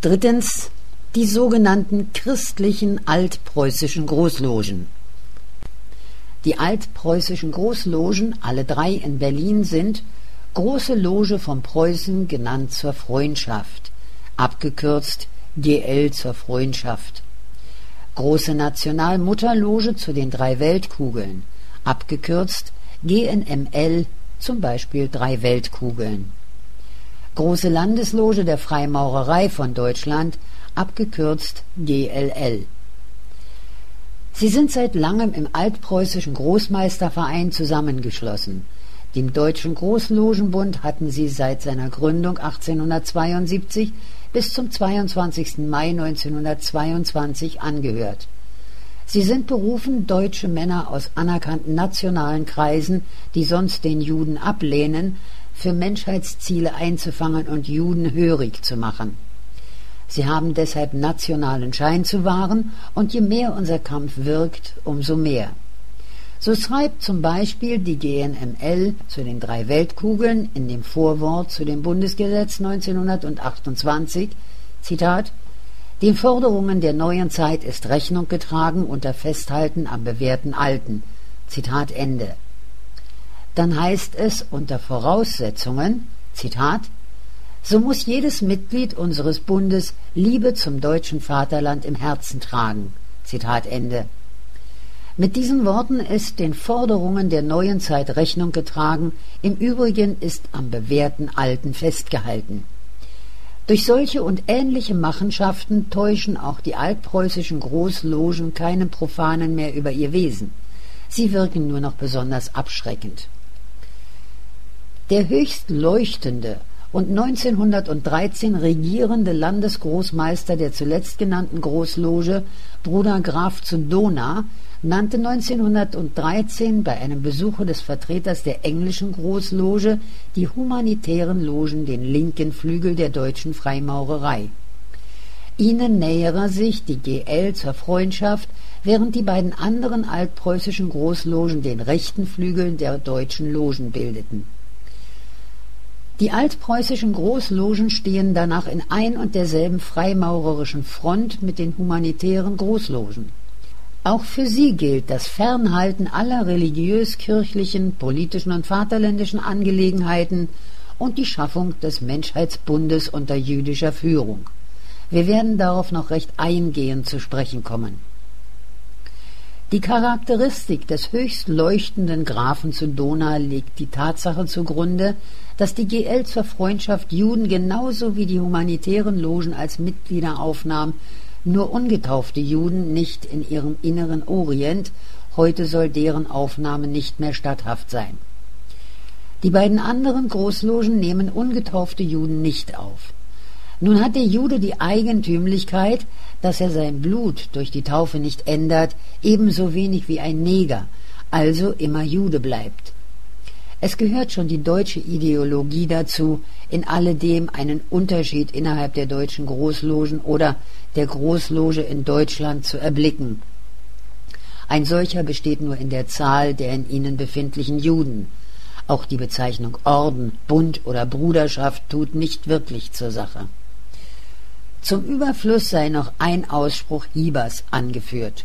Drittens, die sogenannten christlichen altpreußischen Großlogen. Die altpreußischen Großlogen, alle 3 in Berlin, sind Große Loge von Preußen, genannt zur Freundschaft, abgekürzt GL zur Freundschaft. Große Nationalmutterloge zu den 3 Weltkugeln, abgekürzt GNML, zum Beispiel 3 Weltkugeln. Große Landesloge der Freimaurerei von Deutschland, abgekürzt GLL. Sie sind seit langem im altpreußischen Großmeisterverein zusammengeschlossen. Dem Deutschen Großlogenbund hatten sie seit seiner Gründung 1872 bis zum 22. Mai 1922 angehört. Sie sind berufen, deutsche Männer aus anerkannten nationalen Kreisen, die sonst den Juden ablehnen, für Menschheitsziele einzufangen und Juden hörig zu machen. Sie haben deshalb nationalen Schein zu wahren, und je mehr unser Kampf wirkt, umso mehr. So schreibt zum Beispiel die GNML zu den 3 Weltkugeln in dem Vorwort zu dem Bundesgesetz 1928, Zitat, den Forderungen der neuen Zeit ist Rechnung getragen unter Festhalten am bewährten Alten. Zitat Ende. Dann heißt es unter Voraussetzungen, Zitat, so muss jedes Mitglied unseres Bundes Liebe zum deutschen Vaterland im Herzen tragen. Zitat Ende. Mit diesen Worten ist den Forderungen der neuen Zeit Rechnung getragen, im Übrigen ist am bewährten Alten festgehalten. Durch solche und ähnliche Machenschaften täuschen auch die altpreußischen Großlogen keinen Profanen mehr über ihr Wesen. Sie wirken nur noch besonders abschreckend. Der höchst leuchtende und 1913 regierende Landesgroßmeister der zuletzt genannten Großloge, Bruder Graf zu Dohna, nannte 1913 bei einem Besuche des Vertreters der englischen Großloge die humanitären Logen den linken Flügel der deutschen Freimaurerei. Ihnen nähere sich die GL zur Freundschaft, während die beiden anderen altpreußischen Großlogen den rechten Flügel der deutschen Logen bildeten. Die altpreußischen Großlogen stehen danach in ein und derselben freimaurerischen Front mit den humanitären Großlogen. Auch für sie gilt das Fernhalten aller religiös-kirchlichen, politischen und vaterländischen Angelegenheiten und die Schaffung des Menschheitsbundes unter jüdischer Führung. Wir werden darauf noch recht eingehend zu sprechen kommen. Die Charakteristik des höchst leuchtenden Grafen zu Dohna legt die Tatsache zugrunde, dass die GL zur Freundschaft Juden genauso wie die humanitären Logen als Mitglieder aufnahm, nur ungetaufte Juden nicht in ihrem inneren Orient, heute soll deren Aufnahme nicht mehr statthaft sein. Die beiden anderen Großlogen nehmen ungetaufte Juden nicht auf. Nun hat der Jude die Eigentümlichkeit, dass er sein Blut durch die Taufe nicht ändert, ebenso wenig wie ein Neger, also immer Jude bleibt. Es gehört schon die deutsche Ideologie dazu, in alledem einen Unterschied innerhalb der deutschen Großlogen oder der Großloge in Deutschland zu erblicken. Ein solcher besteht nur in der Zahl der in ihnen befindlichen Juden. Auch die Bezeichnung Orden, Bund oder Bruderschaft tut nicht wirklich zur Sache. Zum Überfluss sei noch ein Ausspruch Hiebers angeführt.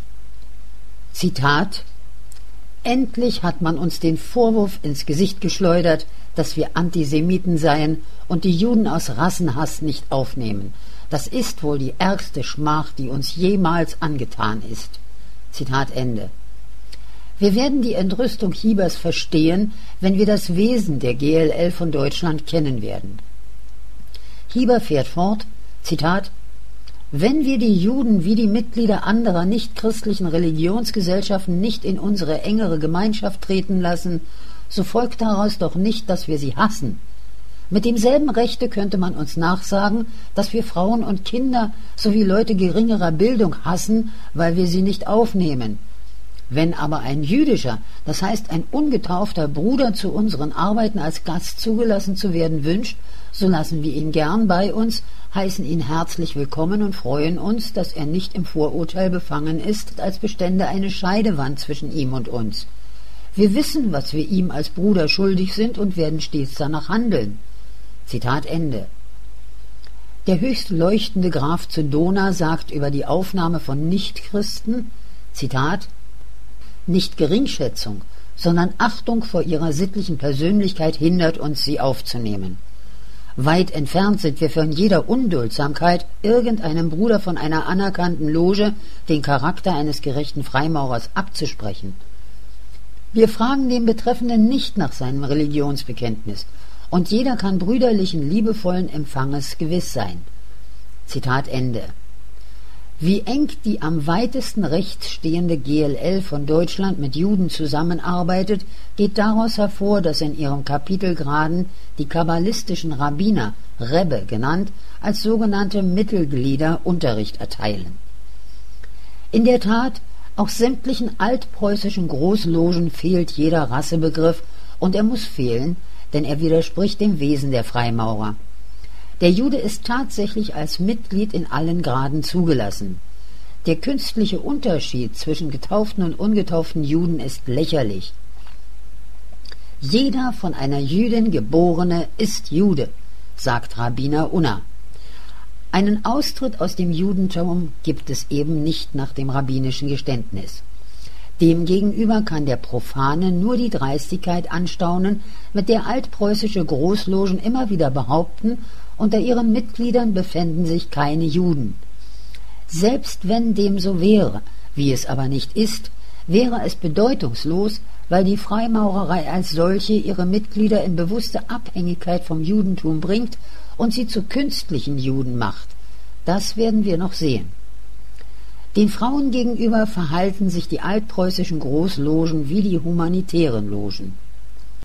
Zitat: Endlich hat man uns den Vorwurf ins Gesicht geschleudert, dass wir Antisemiten seien und die Juden aus Rassenhass nicht aufnehmen. Das ist wohl die ärgste Schmach, die uns jemals angetan ist. Zitat Ende. Wir werden die Entrüstung Hiebers verstehen, wenn wir das Wesen der GLL von Deutschland kennen werden. Hieber fährt fort, Zitat: Wenn wir die Juden wie die Mitglieder anderer nichtchristlichen Religionsgesellschaften nicht in unsere engere Gemeinschaft treten lassen, so folgt daraus doch nicht, dass wir sie hassen. Mit demselben Rechte könnte man uns nachsagen, dass wir Frauen und Kinder sowie Leute geringerer Bildung hassen, weil wir sie nicht aufnehmen. Wenn aber ein jüdischer, das heißt ein ungetaufter Bruder zu unseren Arbeiten als Gast zugelassen zu werden wünscht, so lassen wir ihn gern bei uns, heißen ihn herzlich willkommen und freuen uns, dass er nicht im Vorurteil befangen ist, als bestände eine Scheidewand zwischen ihm und uns. Wir wissen, was wir ihm als Bruder schuldig sind und werden stets danach handeln. Zitat Ende. Der höchst leuchtende Graf zu Dohna sagt über die Aufnahme von Nichtchristen, Zitat, nicht Geringschätzung, sondern Achtung vor ihrer sittlichen Persönlichkeit hindert uns, sie aufzunehmen. Weit entfernt sind wir von jeder Unduldsamkeit, irgendeinem Bruder von einer anerkannten Loge den Charakter eines gerechten Freimaurers abzusprechen. Wir fragen den Betreffenden nicht nach seinem Religionsbekenntnis, und jeder kann brüderlichen, liebevollen Empfanges gewiss sein. Zitat Ende. Wie eng die am weitesten rechts stehende GLL von Deutschland mit Juden zusammenarbeitet, geht daraus hervor, dass in ihrem Kapitelgraden die kabbalistischen Rabbiner, Rebbe genannt, als sogenannte Mittelglieder Unterricht erteilen. In der Tat, auch sämtlichen altpreußischen Großlogen fehlt jeder Rassebegriff, und er muss fehlen, denn er widerspricht dem Wesen der Freimaurer. Der Jude ist tatsächlich als Mitglied in allen Graden zugelassen. Der künstliche Unterschied zwischen getauften und ungetauften Juden ist lächerlich. Jeder von einer Jüdin Geborene ist Jude, sagt Rabbiner Unna. Einen Austritt aus dem Judentum gibt es eben nicht nach dem rabbinischen Geständnis. Demgegenüber kann der Profane nur die Dreistigkeit anstaunen, mit der altpreußische Großlogen immer wieder behaupten, unter ihren Mitgliedern befänden sich keine Juden. Selbst wenn dem so wäre, wie es aber nicht ist, wäre es bedeutungslos, weil die Freimaurerei als solche ihre Mitglieder in bewusste Abhängigkeit vom Judentum bringt und sie zu künstlichen Juden macht. Das werden wir noch sehen. Den Frauen gegenüber verhalten sich die altpreußischen Großlogen wie die humanitären Logen.